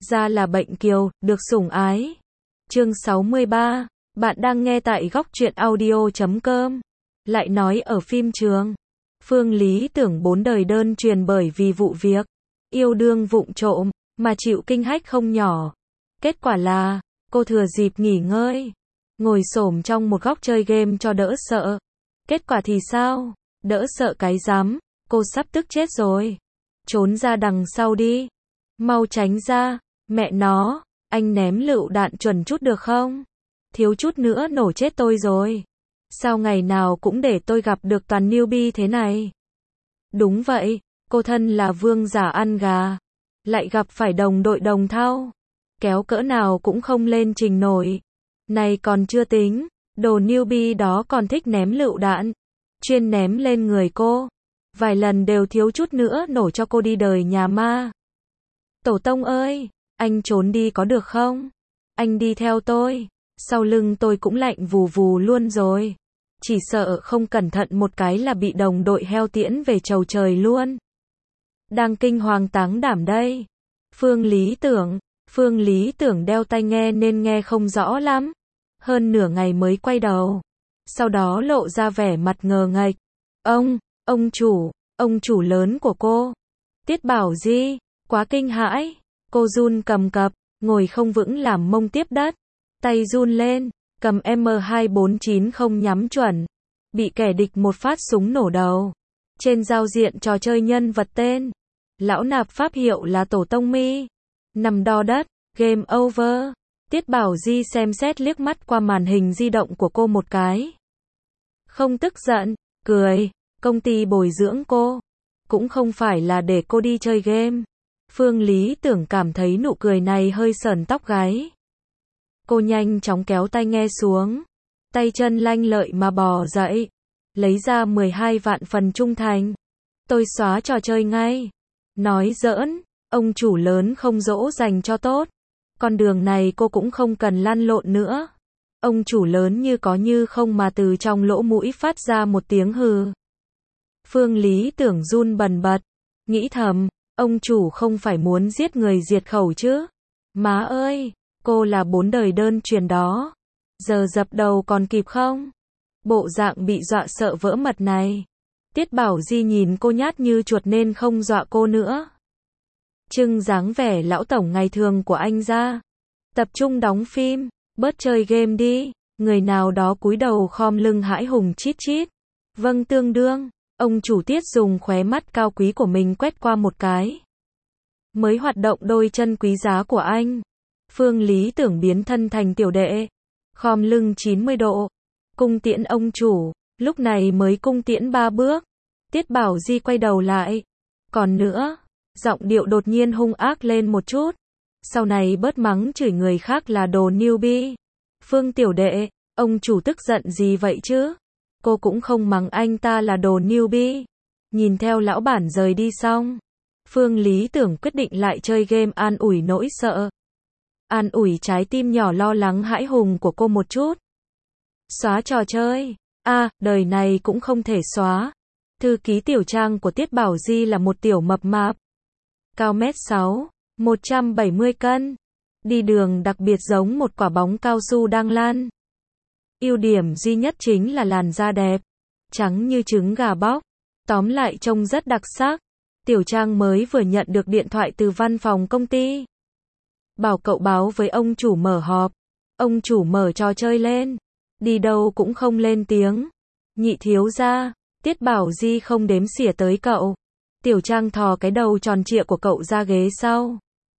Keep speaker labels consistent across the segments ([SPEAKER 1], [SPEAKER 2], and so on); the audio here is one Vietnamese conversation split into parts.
[SPEAKER 1] ra là bệnh kiều, được sủng ái. Chương 63, bạn đang nghe tại góc truyện audio.com. Lại nói ở phim trường, Phương Lý Tưởng 4 đời đơn truyền bởi vì vụ việc yêu đương vụng trộm mà chịu kinh hách không nhỏ. Kết quả là, cô thừa dịp nghỉ ngơi, ngồi xổm trong một góc chơi game cho đỡ sợ. Kết quả thì sao? Đỡ sợ cái rắm, cô sắp tức chết rồi. Trốn ra đằng sau đi. Mau tránh ra, mẹ nó, anh ném lựu đạn chuẩn chút được không? Thiếu chút nữa nổ chết tôi rồi. Sao ngày nào cũng để tôi gặp được toàn newbie thế này? Đúng vậy, cô thân là vương giả ăn gà, lại gặp phải đồng đội đồng thau. Kéo cỡ nào cũng không lên trình nổi. Này còn chưa tính, đồ newbie đó còn thích ném lựu đạn, chuyên ném lên người cô. Vài lần đều thiếu chút nữa nổ cho cô đi đời nhà ma. Tổ tông ơi, anh trốn đi có được không? Anh đi theo tôi, sau lưng tôi cũng lạnh vù vù luôn rồi. Chỉ sợ không cẩn thận một cái là bị đồng đội heo tiễn về chầu trời luôn. Đang kinh hoàng táng đảm đây. Phương Lý Tưởng đeo tai nghe nên nghe không rõ lắm. Hơn nửa ngày mới quay đầu. Sau đó lộ ra vẻ mặt ngờ nghệch. Ông chủ lớn của cô. Tiết Bảo Di, quá kinh hãi. Cô run cầm cập, ngồi không vững làm mông tiếp đất. Tay run lên, cầm M2490 nhắm chuẩn. Bị kẻ địch một phát súng nổ đầu. Trên giao diện trò chơi nhân vật tên. Lão nạp pháp hiệu là Tổ Tông Mi. Nằm đo đất, game over. Tiết Bảo Di xem xét liếc mắt qua màn hình di động của cô một cái. Không tức giận, cười. Công ty bồi dưỡng cô, cũng không phải là để cô đi chơi game. Phương Lý Tưởng cảm thấy nụ cười này hơi sởn tóc gáy. Cô nhanh chóng kéo tai nghe xuống, tay chân lanh lợi mà bò dậy, lấy ra 12 vạn phần trung thành. Tôi xóa trò chơi ngay. Nói giỡn, ông chủ lớn không dỗ dành cho tốt. Con đường này cô cũng không cần lăn lộn nữa. Ông chủ lớn như có như không mà từ trong lỗ mũi phát ra một tiếng hừ. Phương Lý Tưởng run bần bật, nghĩ thầm, ông chủ không phải muốn giết người diệt khẩu chứ? Má ơi, cô là 4 đời đơn truyền đó. Giờ dập đầu còn kịp không? Bộ dạng bị dọa sợ vỡ mật này. Tiết Bảo Di nhìn cô nhát như chuột nên không dọa cô nữa. Trưng dáng vẻ lão tổng ngày thường của anh ra. Tập trung đóng phim, bớt chơi game đi. Người nào đó cúi đầu khom lưng hãi hùng chít chít. Vâng tương đương. Ông chủ Tiết dùng khóe mắt cao quý của mình quét qua một cái. Mới hoạt động đôi chân quý giá của anh. Phương Lý Tưởng biến thân thành tiểu đệ. Khom lưng 90 độ. Cung tiễn ông chủ. Lúc này mới cung tiễn 3 bước. Tiết Bảo Di quay đầu lại. Còn nữa, giọng điệu đột nhiên hung ác lên một chút. Sau này bớt mắng chửi người khác là đồ newbie. Phương tiểu đệ, ông chủ tức giận gì vậy chứ? Cô cũng không mắng anh ta là đồ newbie. Nhìn theo lão bản rời đi xong, Phương Lý Tưởng quyết định lại chơi game an ủi nỗi sợ. An ủi trái tim nhỏ lo lắng hãi hùng của cô một chút. Xóa trò chơi. Đời này cũng không thể xóa. Thư ký tiểu trang của Tiết Bảo Di là một tiểu mập mạp. Cao 1m6, 170 cân. Đi đường đặc biệt giống một quả bóng cao su đang lăn. Ưu điểm duy nhất chính là làn da đẹp, trắng như trứng gà bóc. Tóm lại trông rất đặc sắc. Tiểu Trang mới vừa nhận được điện thoại từ văn phòng công ty. Bảo cậu báo với ông chủ mở họp. Ông chủ mở trò chơi lên. Đi đâu cũng không lên tiếng. Nhị thiếu gia, Tiết Bảo Di không đếm xỉa tới cậu. Tiểu Trang thò cái đầu tròn trịa của cậu ra ghế sau.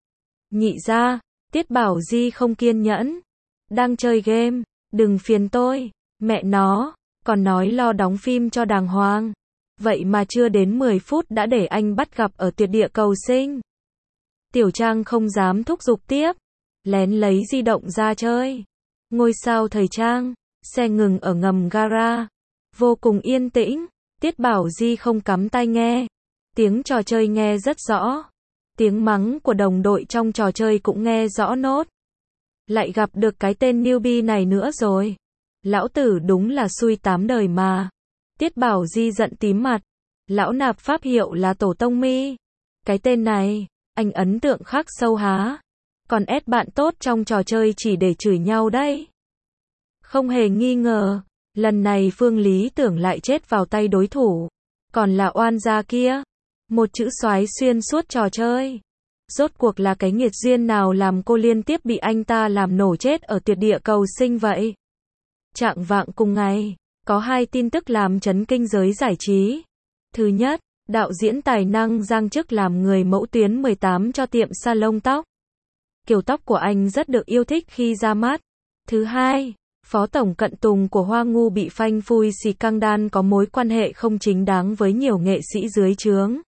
[SPEAKER 1] Nhị gia, Tiết Bảo Di không kiên nhẫn. Đang chơi game. Đừng phiền tôi, mẹ nó, còn nói lo đóng phim cho đàng hoàng. Vậy mà chưa đến 10 phút đã để anh bắt gặp ở tuyệt địa cầu sinh. Tiểu Trang không dám thúc giục tiếp, lén lấy di động ra chơi. Ngôi sao thời trang, xe ngừng ở ngầm gara. Vô cùng yên tĩnh, Tiết Bảo Di không cắm tai nghe. Tiếng trò chơi nghe rất rõ. Tiếng mắng của đồng đội trong trò chơi cũng nghe rõ nốt. Lại gặp được cái tên newbie này nữa rồi. Lão tử đúng là xui 8 đời mà. Tiết Bảo Di giận tím mặt. Lão nạp pháp hiệu là Tổ Tông Mi. Cái tên này, anh ấn tượng khắc sâu há. Còn ép bạn tốt trong trò chơi chỉ để chửi nhau đấy. Không hề nghi ngờ, lần này Phương Lý Tưởng lại chết vào tay đối thủ. Còn là oan gia kia. Một chữ soái xuyên suốt trò chơi. Rốt cuộc là cái nghiệt duyên nào làm cô liên tiếp bị anh ta làm nổ chết ở tuyệt địa cầu sinh vậy? Chạng vạng cùng ngày, có 2 tin tức làm chấn kinh giới giải trí. Thứ nhất, đạo diễn tài năng Giang Chức làm người mẫu tuyến 18 cho tiệm salon tóc. Kiểu tóc của anh rất được yêu thích khi ra mắt. Thứ hai, Phó Tổng Cận Tùng của Hoa Ngu bị phanh phui scandal có mối quan hệ không chính đáng với nhiều nghệ sĩ dưới trướng.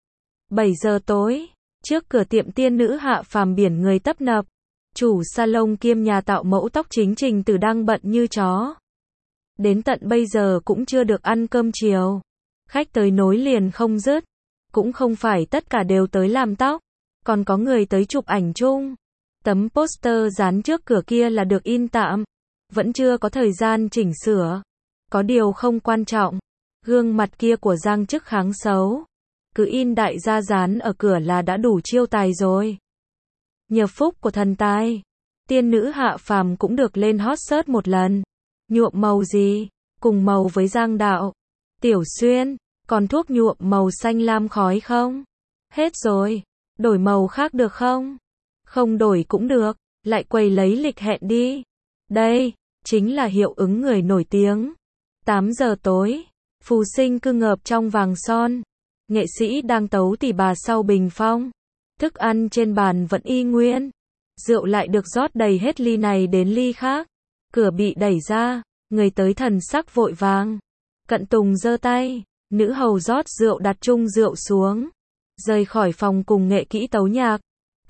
[SPEAKER 1] 7 giờ tối, trước cửa tiệm tiên nữ Hạ Phàm biển người tấp nập. Chủ salon kiêm nhà tạo mẫu tóc chính Trình Tử đang bận như chó. Đến tận bây giờ cũng chưa được ăn cơm chiều. Khách tới nối liền không dứt. Cũng không phải tất cả đều tới làm tóc. Còn có người tới chụp ảnh chung. Tấm poster dán trước cửa kia là được in tạm. Vẫn chưa có thời gian chỉnh sửa. Có điều không quan trọng. Gương mặt kia của Giang Chức kháng xấu. Cứ in đại gia dán ở cửa là đã đủ chiêu tài rồi. Nhờ phúc của thần tài, tiên nữ Hạ Phàm cũng được lên hot search một lần. Nhuộm màu gì? Cùng màu với Giang Đạo. Tiểu Xuyên, còn thuốc nhuộm màu xanh lam khói không? Hết rồi. Đổi màu khác được không? Không đổi cũng được, lại quầy lấy lịch hẹn đi. Đây, chính là hiệu ứng người nổi tiếng. 8 giờ tối, Phù Sinh cứ ngợp trong vàng son. Nghệ sĩ đang tấu tỉ bà sau bình phong. Thức ăn trên bàn vẫn y nguyên. Rượu lại được rót đầy hết ly này đến ly khác. Cửa bị đẩy ra, người tới thần sắc vội vàng. Cận Tùng giơ tay, nữ hầu rót rượu đặt chung rượu xuống. Rời khỏi phòng cùng nghệ kỹ tấu nhạc.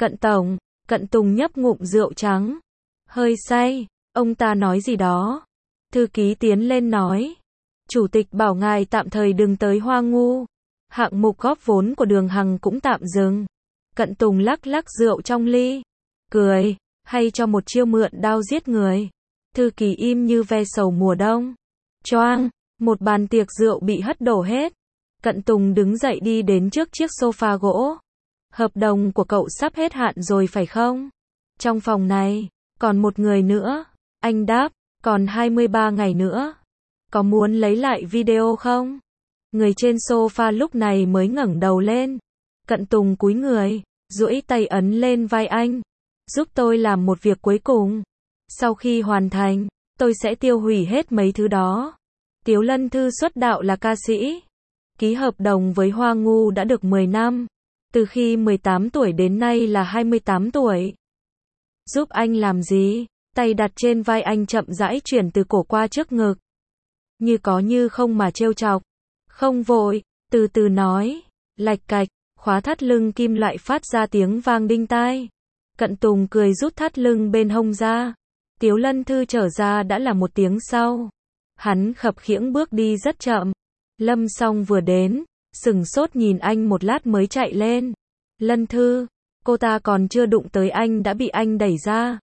[SPEAKER 1] Cận Tùng nhấp ngụm rượu trắng. Hơi say, ông ta nói gì đó. Thư ký tiến lên nói. Chủ tịch bảo ngài tạm thời đừng tới Hoa Ngu. Hạng mục góp vốn của Đường Hằng cũng tạm dừng. Cận Tùng lắc lắc rượu trong ly. Cười, hay cho một chiêu mượn đao giết người. Thư ký im như ve sầu mùa đông. Choang, một bàn tiệc rượu bị hất đổ hết. Cận Tùng đứng dậy đi đến trước chiếc sofa gỗ. Hợp đồng của cậu sắp hết hạn rồi phải không? Trong phòng này, còn một người nữa. Anh đáp, còn 23 ngày nữa. Có muốn lấy lại video không? Người trên sofa lúc này mới ngẩng đầu lên. Cận Tùng cúi người, duỗi tay ấn lên vai anh. Giúp tôi làm một việc cuối cùng. Sau khi hoàn thành, tôi sẽ tiêu hủy hết mấy thứ đó. Tiếu Lân Thư xuất đạo là ca sĩ. Ký hợp đồng với Hoa Ngu đã được 10 năm. Từ khi 18 tuổi đến nay là 28 tuổi. Giúp anh làm gì? Tay đặt trên vai anh chậm rãi chuyển từ cổ qua trước ngực. Như có như không mà trêu chọc. Không vội, từ từ nói. Lạch cạch, khóa thắt lưng kim loại phát ra tiếng vang đinh tai. Cận Tùng cười rút thắt lưng bên hông ra. Tiếu Lân Thư trở ra đã là một tiếng sau. Hắn khập khiễng bước đi rất chậm. Lâm Song vừa đến, sửng sốt nhìn anh một lát mới chạy lên. Lân Thư, cô ta còn chưa đụng tới anh đã bị anh đẩy ra.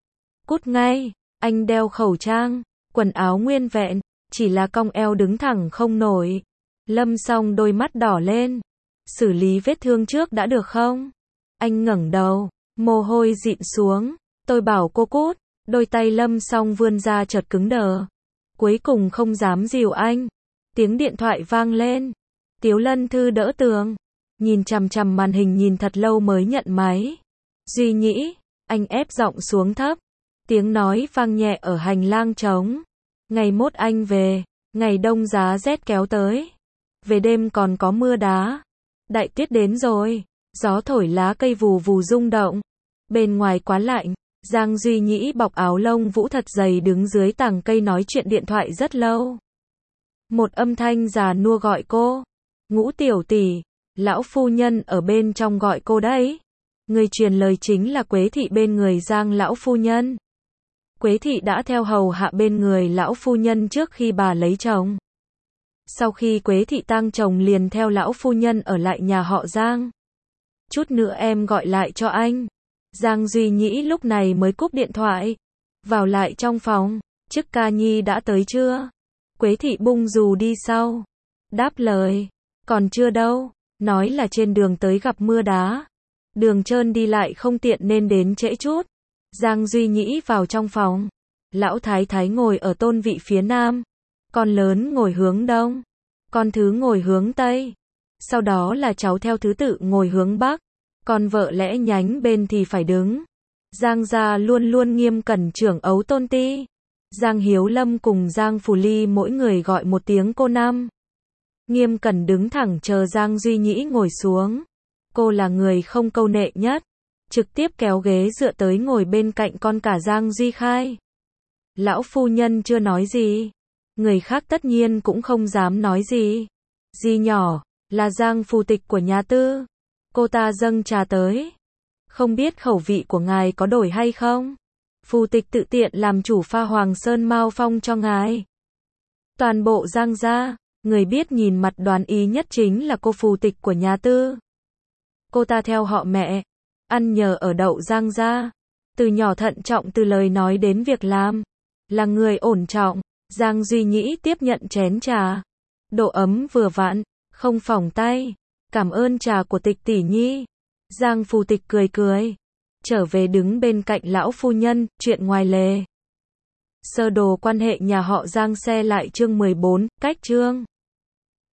[SPEAKER 1] Cút ngay, anh đeo khẩu trang, quần áo nguyên vẹn, chỉ là cong eo đứng thẳng không nổi. Lâm Song đôi mắt đỏ lên. Xử lý vết thương trước đã được không? Anh ngẩng đầu, mồ hôi dịn xuống. Tôi bảo cô cút. Đôi tay Lâm Song vươn ra chợt cứng đờ. Cuối cùng không dám dìu anh. Tiếng điện thoại vang lên. Tiếu Lân Thư đỡ tường. Nhìn chằm chằm màn hình nhìn thật lâu mới nhận máy. Duy Nhĩ, anh ép giọng xuống thấp. Tiếng nói vang nhẹ ở hành lang trống. Ngày mốt anh về. Ngày đông giá rét kéo tới. Về đêm còn có mưa đá. Đại tiết đến rồi. Gió thổi lá cây vù vù rung động. Bên ngoài quá lạnh. Giang Duy Nhĩ bọc áo lông vũ thật dày đứng dưới tàng cây nói chuyện điện thoại rất lâu. Một âm thanh già nua gọi cô. Ngũ tiểu tỷ, lão phu nhân ở bên trong gọi cô đấy. Người truyền lời chính là Quế thị bên người Giang lão phu nhân. Quế thị đã theo hầu hạ bên người lão phu nhân trước khi bà lấy chồng. Sau khi Quế thị tang chồng liền theo lão phu nhân ở lại nhà họ Giang. Chút nữa em gọi lại cho anh. Giang Duy Nhĩ lúc này mới cúp điện thoại. Vào lại trong phòng. Chức ca nhi đã tới chưa? Quế thị bung dù đi sau. Đáp lời. Còn chưa đâu. Nói là trên đường tới gặp mưa đá. Đường trơn đi lại không tiện nên đến trễ chút. Giang Duy Nhĩ vào trong phòng. Lão thái thái ngồi ở tôn vị phía nam. Con lớn ngồi hướng đông. Con thứ ngồi hướng tây. Sau đó là cháu theo thứ tự ngồi hướng bắc. Con vợ lẽ nhánh bên thì phải đứng. Giang gia luôn luôn nghiêm cẩn trưởng ấu tôn ti. Giang Hiếu Lâm cùng Giang Phù Ly mỗi người gọi một tiếng cô năm. Nghiêm cẩn đứng thẳng chờ Giang Duy Nhĩ ngồi xuống. Cô là người không câu nệ nhất. Trực tiếp kéo ghế dựa tới ngồi bên cạnh con cả Giang Duy Khai. Lão phu nhân chưa nói gì. Người khác tất nhiên cũng không dám nói gì. Di nhỏ, là Giang phù tịch của nhà Tư. Cô ta dâng trà tới. Không biết khẩu vị của ngài có đổi hay không? Phù tịch tự tiện làm chủ pha Hoàng Sơn Mao Phong cho ngài. Toàn bộ Giang gia, người biết nhìn mặt đoán ý nhất chính là cô phù tịch của nhà Tư. Cô ta theo họ mẹ, ăn nhờ ở đậu Giang gia. Từ nhỏ thận trọng từ lời nói đến việc làm. Là người ổn trọng. Giang Duy Nhĩ tiếp nhận chén trà. Độ ấm vừa vặn, không phỏng tay. Cảm ơn trà của tịch tỷ nhi. Giang phù tịch cười cười. Trở về đứng bên cạnh lão phu nhân, chuyện ngoài lề. Sơ đồ quan hệ nhà họ Giang xe lại chương 14, cách chương.